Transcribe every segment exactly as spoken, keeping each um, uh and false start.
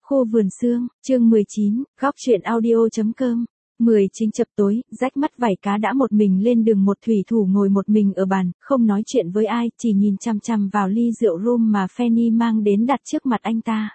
Khu vườn sương, chương mười chín, góc truyện audio.com. mười chín chập tối, rách mắt vảy cá đã một mình lên đường. Một thủy thủ ngồi một mình ở bàn, không nói chuyện với ai, chỉ nhìn chằm chằm vào ly rượu rum mà Fanny mang đến đặt trước mặt anh ta.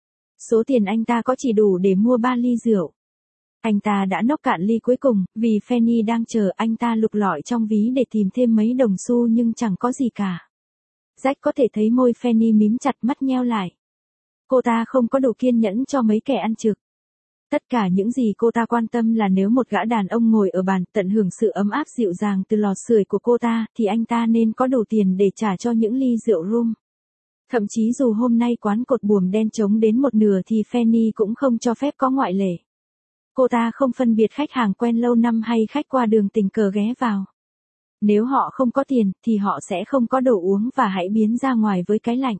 Số tiền anh ta có chỉ đủ để mua ba ly rượu. Anh ta đã nốc cạn ly cuối cùng, vì Fanny đang chờ. Anh ta lục lọi trong ví để tìm thêm mấy đồng xu nhưng chẳng có gì cả. Jack có thể thấy môi Fanny mím chặt, mắt nheo lại. Cô ta không có đủ kiên nhẫn cho mấy kẻ ăn trực. Tất cả những gì cô ta quan tâm là nếu một gã đàn ông ngồi ở bàn tận hưởng sự ấm áp dịu dàng từ lò sưởi của cô ta, thì anh ta nên có đủ tiền để trả cho những ly rượu rum. Thậm chí dù hôm nay quán cột buồm đen trống đến một nửa thì Fanny cũng không cho phép có ngoại lệ. Cô ta không phân biệt khách hàng quen lâu năm hay khách qua đường tình cờ ghé vào. Nếu họ không có tiền, thì họ sẽ không có đồ uống và hãy biến ra ngoài với cái lạnh.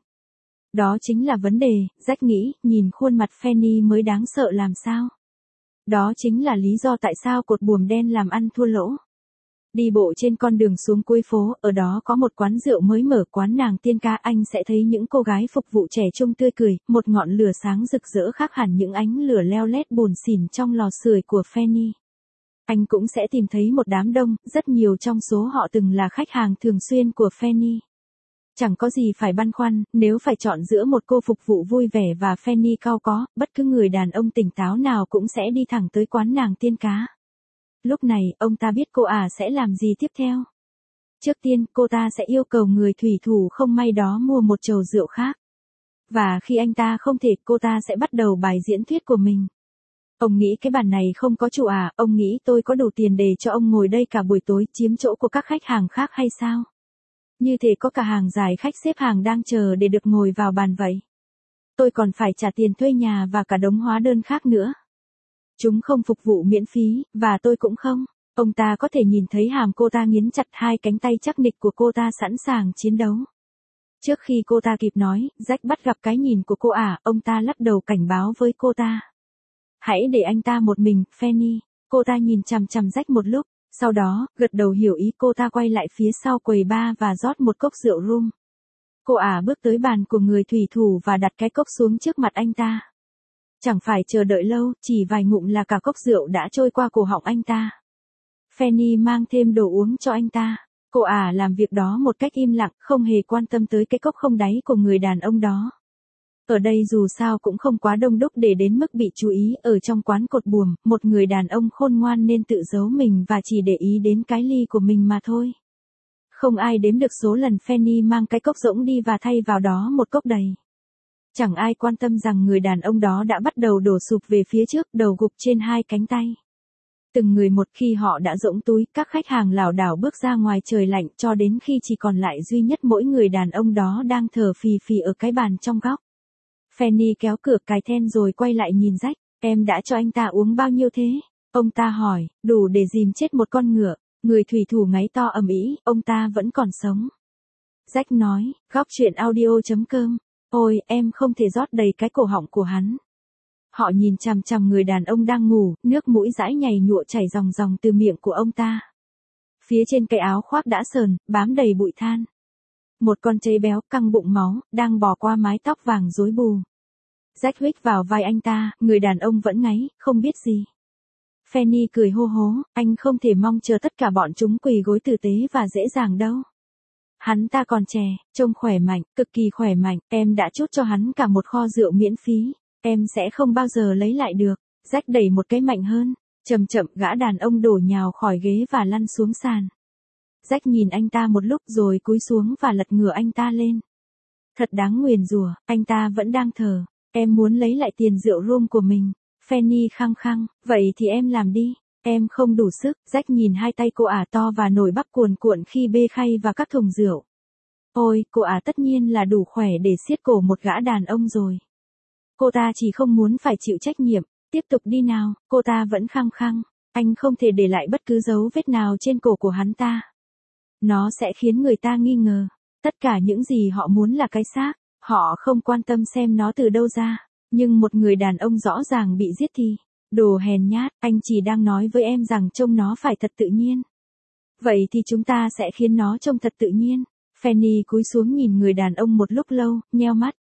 Đó chính là vấn đề, Jack nghĩ, nhìn khuôn mặt Fanny mới đáng sợ làm sao. Đó chính là lý do tại sao cột buồm đen làm ăn thua lỗ. Đi bộ trên con đường xuống cuối phố, ở đó có một quán rượu mới mở, quán nàng tiên ca. Anh sẽ thấy những cô gái phục vụ trẻ trung tươi cười, một ngọn lửa sáng rực rỡ khác hẳn những ánh lửa leo lét buồn xỉn trong lò sưởi của Fanny. Anh cũng sẽ tìm thấy một đám đông, rất nhiều trong số họ từng là khách hàng thường xuyên của Fanny. Chẳng có gì phải băn khoăn, nếu phải chọn giữa một cô phục vụ vui vẻ và Fanny cau có, bất cứ người đàn ông tỉnh táo nào cũng sẽ đi thẳng tới quán nàng tiên cá. Lúc này, ông ta biết cô ả sẽ làm gì tiếp theo. Trước tiên, cô ta sẽ yêu cầu người thủy thủ không may đó mua một chầu rượu khác. Và khi anh ta không thể, cô ta sẽ bắt đầu bài diễn thuyết của mình. Ông nghĩ cái bàn này không có chủ à, ông nghĩ tôi có đủ tiền để cho ông ngồi đây cả buổi tối, chiếm chỗ của các khách hàng khác hay sao? Như thế có cả hàng dài khách xếp hàng đang chờ để được ngồi vào bàn vậy. Tôi còn phải trả tiền thuê nhà và cả đống hóa đơn khác nữa. Chúng không phục vụ miễn phí, và tôi cũng không. Ông ta có thể nhìn thấy hàm cô ta nghiến chặt, hai cánh tay chắc nịch của cô ta sẵn sàng chiến đấu. Trước khi cô ta kịp nói, Jack bắt gặp cái nhìn của cô ả, ông ta lắc đầu cảnh báo với cô ta. Hãy để anh ta một mình, Fanny. Cô ta nhìn chằm chằm Jack một lúc. Sau đó, gật đầu hiểu ý, cô ta quay lại phía sau quầy bar và rót một cốc rượu rum. Cô ả bước tới bàn của người thủy thủ và đặt cái cốc xuống trước mặt anh ta. Chẳng phải chờ đợi lâu, chỉ vài ngụm là cả cốc rượu đã trôi qua cổ họng anh ta. Fanny mang thêm đồ uống cho anh ta. Cô ả làm việc đó một cách im lặng, không hề quan tâm tới cái cốc không đáy của người đàn ông đó. Ở đây dù sao cũng không quá đông đúc để đến mức bị chú ý. Ở trong quán cột buồm, một người đàn ông khôn ngoan nên tự giấu mình và chỉ để ý đến cái ly của mình mà thôi. Không ai đếm được số lần Fanny mang cái cốc rỗng đi và thay vào đó một cốc đầy. Chẳng ai quan tâm rằng người đàn ông đó đã bắt đầu đổ sụp về phía trước, đầu gục trên hai cánh tay. Từng người một, khi họ đã rỗng túi, các khách hàng lảo đảo bước ra ngoài trời lạnh cho đến khi chỉ còn lại duy nhất mỗi người đàn ông đó đang thở phì phì ở cái bàn trong góc. Fanny kéo cửa cài then rồi quay lại nhìn Jack. Em đã cho anh ta uống bao nhiêu thế? Ông ta hỏi. Đủ để dìm chết một con ngựa. Người thủy thủ ngáy to ầm ĩ. Ông ta vẫn còn sống. Jack nói. Góc truyện audio.com. Ôi, em không thể rót đầy cái cổ họng của hắn. Họ nhìn chằm chằm người đàn ông đang ngủ, nước mũi dãi nhầy nhụa chảy ròng ròng từ miệng của ông ta. Phía trên cái áo khoác đã sờn, bám đầy bụi than. Một con trâu béo, căng bụng máu, đang bò qua mái tóc vàng rối bù. Jack huých vào vai anh ta, người đàn ông vẫn ngáy, không biết gì. Fanny cười hô hố, anh không thể mong chờ tất cả bọn chúng quỳ gối tử tế và dễ dàng đâu. Hắn ta còn trẻ, trông khỏe mạnh, cực kỳ khỏe mạnh, em đã trút cho hắn cả một kho rượu miễn phí, em sẽ không bao giờ lấy lại được. Jack đẩy một cái mạnh hơn, chậm chậm gã đàn ông đổ nhào khỏi ghế và lăn xuống sàn. Jack nhìn anh ta một lúc rồi cúi xuống và lật ngửa anh ta lên. Thật đáng nguyền rủa, anh ta vẫn đang thở. Em muốn lấy lại tiền rượu rum của mình. Fanny khăng khăng, vậy thì em làm đi. Em không đủ sức. Jack nhìn hai tay cô ả to và nổi bắp cuồn cuộn khi bê khay và các thùng rượu. Ôi, cô ả tất nhiên là đủ khỏe để siết cổ một gã đàn ông rồi. Cô ta chỉ không muốn phải chịu trách nhiệm. Tiếp tục đi nào, cô ta vẫn khăng khăng. Anh không thể để lại bất cứ dấu vết nào trên cổ của hắn ta. Nó sẽ khiến người ta nghi ngờ. Tất cả những gì họ muốn là cái xác. Họ không quan tâm xem nó từ đâu ra. Nhưng một người đàn ông rõ ràng bị giết thì. Đồ hèn nhát, anh chỉ đang nói với em rằng trông nó phải thật tự nhiên. Vậy thì chúng ta sẽ khiến nó trông thật tự nhiên. Fanny cúi xuống nhìn người đàn ông một lúc lâu, nheo mắt.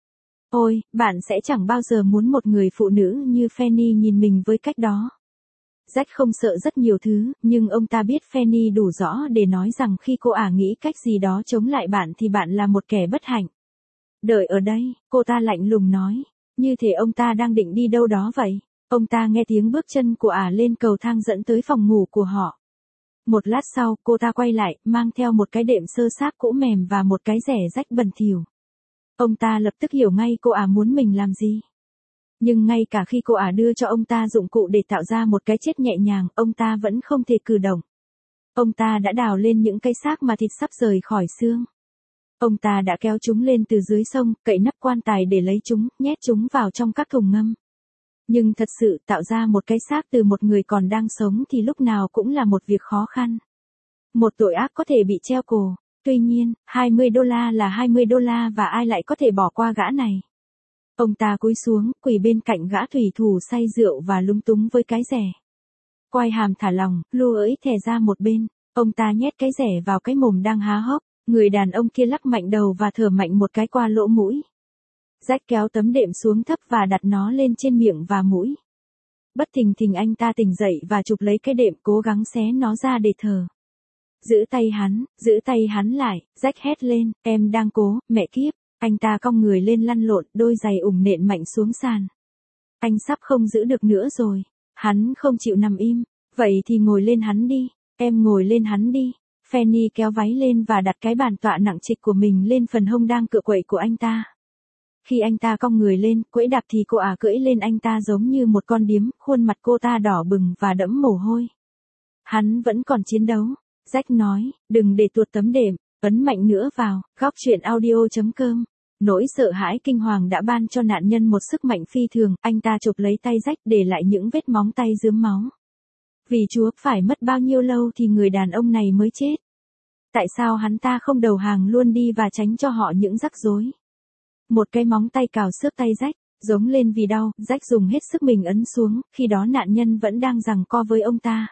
Ôi, bạn sẽ chẳng bao giờ muốn một người phụ nữ như Fanny nhìn mình với cách đó. Jack không sợ rất nhiều thứ, nhưng ông ta biết Fanny đủ rõ để nói rằng khi cô ả nghĩ cách gì đó chống lại bạn thì bạn là một kẻ bất hạnh. Đợi ở đây, cô ta lạnh lùng nói. Như thể ông ta đang định đi đâu đó vậy. Ông ta nghe tiếng bước chân của ả lên cầu thang dẫn tới phòng ngủ của họ. Một lát sau, cô ta quay lại, mang theo một cái đệm sơ xác cũ mềm và một cái rẻ rách bẩn thỉu. Ông ta lập tức hiểu ngay cô ả muốn mình làm gì. Nhưng ngay cả khi cô ả đưa cho ông ta dụng cụ để tạo ra một cái chết nhẹ nhàng, ông ta vẫn không thể cử động. Ông ta đã đào lên những cái xác mà thịt sắp rời khỏi xương. Ông ta đã kéo chúng lên từ dưới sông, cậy nắp quan tài để lấy chúng, nhét chúng vào trong các thùng ngâm. Nhưng thật sự tạo ra một cái xác từ một người còn đang sống thì lúc nào cũng là một việc khó khăn. Một tội ác có thể bị treo cổ. Tuy nhiên, hai mươi đô la là hai mươi đô la và ai lại có thể bỏ qua gã này. Ông ta cúi xuống, quỳ bên cạnh gã thủy thủ say rượu và lúng túng với cái rẻ. Quai hàm thả lỏng, lù ỡi thè ra một bên. Ông ta nhét cái rẻ vào cái mồm đang há hốc. Người đàn ông kia lắc mạnh đầu và thở mạnh một cái qua lỗ mũi. Jack kéo tấm đệm xuống thấp và đặt nó lên trên miệng và mũi. Bất thình thình anh ta tỉnh dậy và chụp lấy cái đệm cố gắng xé nó ra để thở. Giữ tay hắn, giữ tay hắn lại, Jack hét lên, em đang cố, mẹ kiếp. Anh ta cong người lên lăn lộn, đôi giày ủng nện mạnh xuống sàn. Anh sắp không giữ được nữa rồi. Hắn không chịu nằm im. Vậy thì ngồi lên hắn đi, em ngồi lên hắn đi. Fanny kéo váy lên và đặt cái bàn tọa nặng trịch của mình lên phần hông đang cựa quậy của anh ta. Khi anh ta cong người lên, quẫy đạp thì cô ả cưỡi lên anh ta giống như một con điếm, khuôn mặt cô ta đỏ bừng và đẫm mồ hôi. Hắn vẫn còn chiến đấu. Jack nói, đừng để tuột tấm đệm, ấn mạnh nữa vào, góc truyện audio chấm com. Nỗi sợ hãi kinh hoàng đã ban cho nạn nhân một sức mạnh phi thường, anh ta chụp lấy tay Jack để lại những vết móng tay rướm máu. Vì Chúa, phải mất bao nhiêu lâu thì người đàn ông này mới chết? Tại sao hắn ta không đầu hàng luôn đi và tránh cho họ những rắc rối? Một cái móng tay cào xước tay Jack, giống lên vì đau, Jack dùng hết sức mình ấn xuống, khi đó nạn nhân vẫn đang giằng co với ông ta.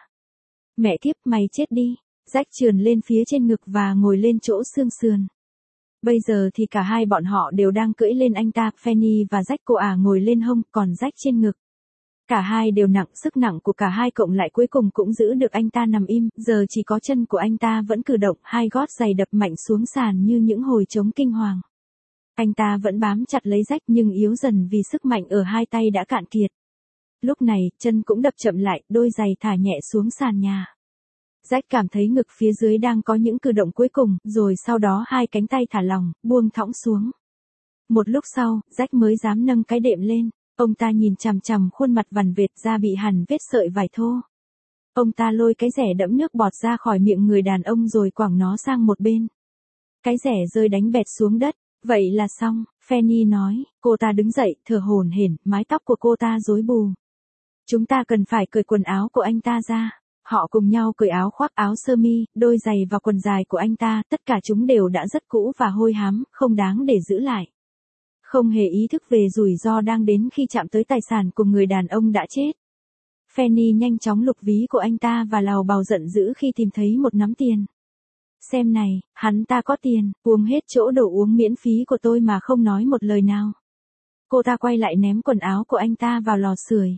Mẹ kiếp, mày chết đi. Jack trườn lên phía trên ngực và ngồi lên chỗ xương sườn. Bây giờ thì cả hai bọn họ đều đang cưỡi lên anh ta, Fanny và Jack, cô ả ngồi lên hông, còn Jack trên ngực. Cả hai đều nặng, sức nặng của cả hai cộng lại cuối cùng cũng giữ được anh ta nằm im, giờ chỉ có chân của anh ta vẫn cử động, hai gót giày đập mạnh xuống sàn như những hồi trống kinh hoàng. Anh ta vẫn bám chặt lấy Jack nhưng yếu dần vì sức mạnh ở hai tay đã cạn kiệt. Lúc này, chân cũng đập chậm lại, đôi giày thả nhẹ xuống sàn nhà. Jack cảm thấy ngực phía dưới đang có những cử động cuối cùng, rồi sau đó hai cánh tay thả lỏng, buông thõng xuống. Một lúc sau, Jack mới dám nâng cái đệm lên. Ông ta nhìn chằm chằm khuôn mặt vằn vệt da bị hằn vết sợi vải thô. Ông ta lôi cái rẻ đẫm nước bọt ra khỏi miệng người đàn ông rồi quẳng nó sang một bên. Cái rẻ rơi đánh bẹt xuống đất. Vậy là xong, Fanny nói. Cô ta đứng dậy, thở hổn hển, mái tóc của cô ta rối bù. Chúng ta cần phải cởi quần áo của anh ta ra. Họ cùng nhau cởi áo khoác, áo sơ mi, đôi giày và quần dài của anh ta, tất cả chúng đều đã rất cũ và hôi hám, không đáng để giữ lại. Không hề ý thức về rủi ro đang đến khi chạm tới tài sản của người đàn ông đã chết. Fanny nhanh chóng lục ví của anh ta và lào bào giận dữ khi tìm thấy một nắm tiền. Xem này, hắn ta có tiền, uống hết chỗ đồ uống miễn phí của tôi mà không nói một lời nào. Cô ta quay lại ném quần áo của anh ta vào lò sưởi.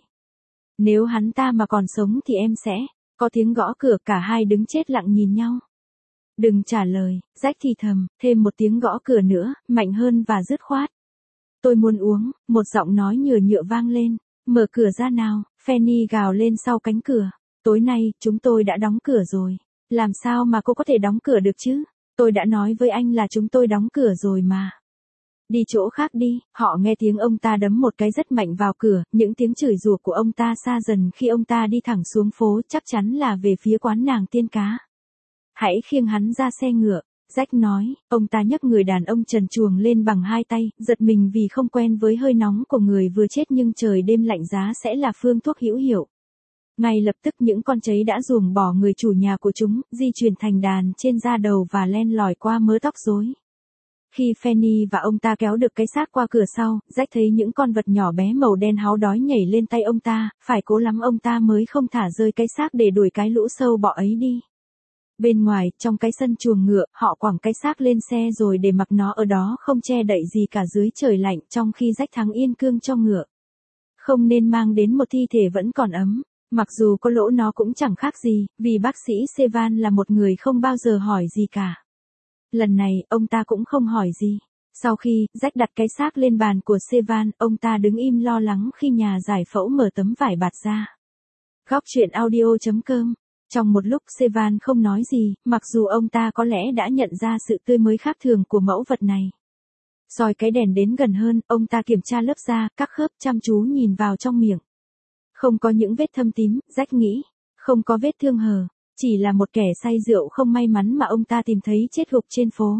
Nếu hắn ta mà còn sống thì em sẽ... Có tiếng gõ cửa, cả hai đứng chết lặng nhìn nhau. Đừng trả lời, Jack thì thầm, thêm một tiếng gõ cửa nữa, mạnh hơn và dứt khoát. Tôi muốn uống, một giọng nói nhựa nhựa vang lên. Mở cửa ra nào, Fanny gào lên sau cánh cửa. Tối nay, chúng tôi đã đóng cửa rồi. Làm sao mà cô có thể đóng cửa được chứ? Tôi đã nói với anh là chúng tôi đóng cửa rồi mà. Đi chỗ khác đi, họ nghe tiếng ông ta đấm một cái rất mạnh vào cửa, những tiếng chửi rủa của ông ta xa dần khi ông ta đi thẳng xuống phố, chắc chắn là về phía quán nàng tiên cá. Hãy khiêng hắn ra xe ngựa, Jack nói, ông ta nhấc người đàn ông trần truồng lên bằng hai tay, giật mình vì không quen với hơi nóng của người vừa chết nhưng trời đêm lạnh giá sẽ là phương thuốc hữu hiệu. Ngay lập tức những con cháy đã ruồng bỏ người chủ nhà của chúng, di chuyển thành đàn trên da đầu và len lỏi qua mớ tóc rối. Khi Fanny và ông ta kéo được cái xác qua cửa sau, Jack thấy những con vật nhỏ bé màu đen háo đói nhảy lên tay ông ta, phải cố lắm ông ta mới không thả rơi cái xác để đuổi cái lũ sâu bọ ấy đi. Bên ngoài, trong cái sân chuồng ngựa, họ quẳng cái xác lên xe rồi để mặc nó ở đó không che đậy gì cả dưới trời lạnh, trong khi Jack thắng yên cương cho ngựa. Không nên mang đến một thi thể vẫn còn ấm. Mặc dù có lỗ nó cũng chẳng khác gì, vì bác sĩ Sevan là một người không bao giờ hỏi gì cả. Lần này, ông ta cũng không hỏi gì. Sau khi, Jack đặt cái xác lên bàn của Sevan, ông ta đứng im lo lắng khi nhà giải phẫu mở tấm vải bạt ra. Góc truyện audio chấm com. Trong một lúc Sevan không nói gì, mặc dù ông ta có lẽ đã nhận ra sự tươi mới khác thường của mẫu vật này. Soi cái đèn đến gần hơn, ông ta kiểm tra lớp da, các khớp, chăm chú nhìn vào trong miệng. Không có những vết thâm tím, Jack nghĩ. Không có vết thương hở. Chỉ là một kẻ say rượu không may mắn mà ông ta tìm thấy chết gục trên phố.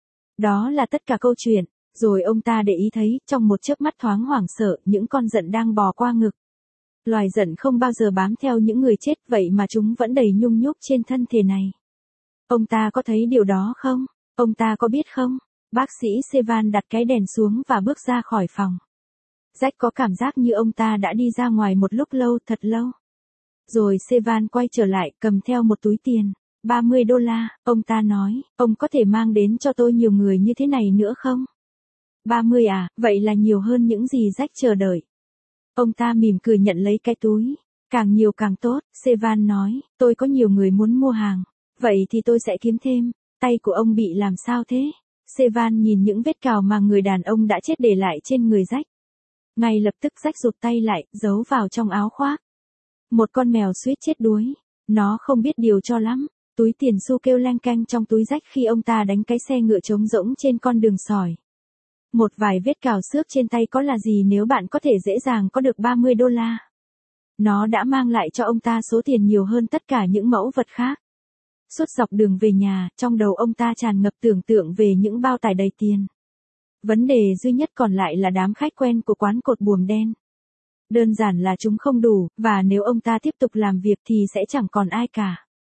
Đó là tất cả câu chuyện. Rồi ông ta để ý thấy, trong một chớp mắt thoáng hoảng sợ, những con giận đang bò qua ngực. Loài giận không bao giờ bám theo những người chết, vậy mà chúng vẫn đầy nhung nhúc trên thân thể này. Ông ta có thấy điều đó không? Ông ta có biết không? Bác sĩ Sevan đặt cái đèn xuống và bước ra khỏi phòng. Jack có cảm giác như ông ta đã đi ra ngoài một lúc lâu, thật lâu. Rồi Sevan quay trở lại, cầm theo một túi tiền. ba mươi đô la, ông ta nói, ông có thể mang đến cho tôi nhiều người như thế này nữa không? ba mươi à, vậy là nhiều hơn những gì Jack chờ đợi. Ông ta mỉm cười nhận lấy cái túi. Càng nhiều càng tốt, Sevan nói, tôi có nhiều người muốn mua hàng. Vậy thì tôi sẽ kiếm thêm. Tay của ông bị làm sao thế? Sevan nhìn những vết cào mà người đàn ông đã chết để lại trên người Jack. Ngay lập tức Jack rụt tay lại, giấu vào trong áo khoác. Một con mèo suýt chết đuối. Nó không biết điều cho lắm. Túi tiền xu kêu leng keng trong túi Jack khi ông ta đánh cái xe ngựa trống rỗng trên con đường sỏi. Một vài vết cào xước trên tay có là gì nếu bạn có thể dễ dàng có được ba mươi đô la. Nó đã mang lại cho ông ta số tiền nhiều hơn tất cả những mẫu vật khác. Suốt dọc đường về nhà, trong đầu ông ta tràn ngập tưởng tượng về những bao tải đầy tiền. Vấn đề duy nhất còn lại là đám khách quen của quán cột buồm đen. Đơn giản là chúng không đủ, và nếu ông ta tiếp tục làm việc thì sẽ chẳng còn ai cả.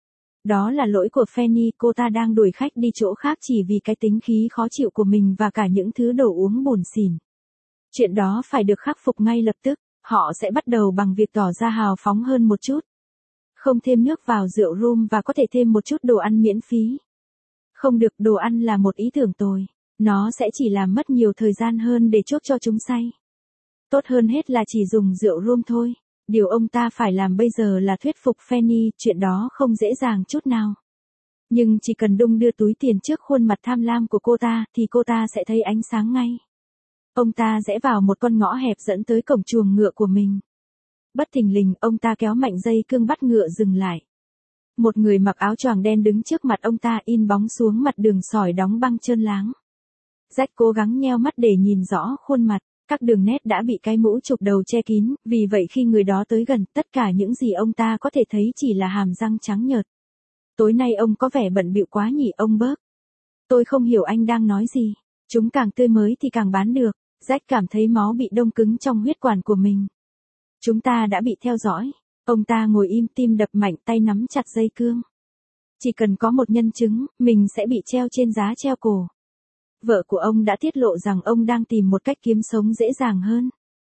Đó là lỗi của Fanny, cô ta đang đuổi khách đi chỗ khác chỉ vì cái tính khí khó chịu của mình và cả những thứ đồ uống bủn xỉn. Chuyện đó phải được khắc phục ngay lập tức, họ sẽ bắt đầu bằng việc tỏ ra hào phóng hơn một chút. Không thêm nước vào rượu rum và có thể thêm một chút đồ ăn miễn phí. Không được, đồ ăn là một ý tưởng tồi. Nó sẽ chỉ làm mất nhiều thời gian hơn để chuốc cho chúng say. Tốt hơn hết là chỉ dùng rượu rum thôi. Điều ông ta phải làm bây giờ là thuyết phục Fanny, chuyện đó không dễ dàng chút nào. Nhưng chỉ cần đung đưa túi tiền trước khuôn mặt tham lam của cô ta, thì cô ta sẽ thấy ánh sáng ngay. Ông ta rẽ vào một con ngõ hẹp dẫn tới cổng chuồng ngựa của mình. Bất thình lình, ông ta kéo mạnh dây cương bắt ngựa dừng lại. Một người mặc áo choàng đen đứng trước mặt ông ta, in bóng xuống mặt đường sỏi đóng băng trơn láng. Jack cố gắng nheo mắt để nhìn rõ khuôn mặt. Các đường nét đã bị cái mũ chụp đầu che kín, vì vậy khi người đó tới gần, tất cả những gì ông ta có thể thấy chỉ là hàm răng trắng nhợt. Tối nay ông có vẻ bận bịu quá nhỉ, ông Burke? Tôi không hiểu anh đang nói gì. Chúng càng tươi mới thì càng bán được. Jack cảm thấy máu bị đông cứng trong huyết quản của mình. Chúng ta đã bị theo dõi. Ông ta ngồi im, tim đập mạnh, tay nắm chặt dây cương. Chỉ cần có một nhân chứng, mình sẽ bị treo trên giá treo cổ. Vợ của ông đã tiết lộ rằng ông đang tìm một cách kiếm sống dễ dàng hơn.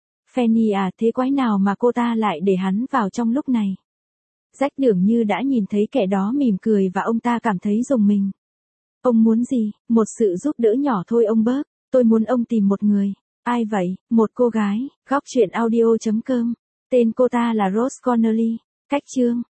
Fanny à, thế quái nào mà cô ta lại để hắn vào trong lúc này? Jack dường như đã nhìn thấy kẻ đó mỉm cười và ông ta cảm thấy rùng mình. Ông muốn gì? Một sự giúp đỡ nhỏ thôi ông Burke. Tôi muốn ông tìm một người. Ai vậy? Một cô gái. Góc truyện audio chấm com. Tên cô ta là Rose Connolly. Cách chương.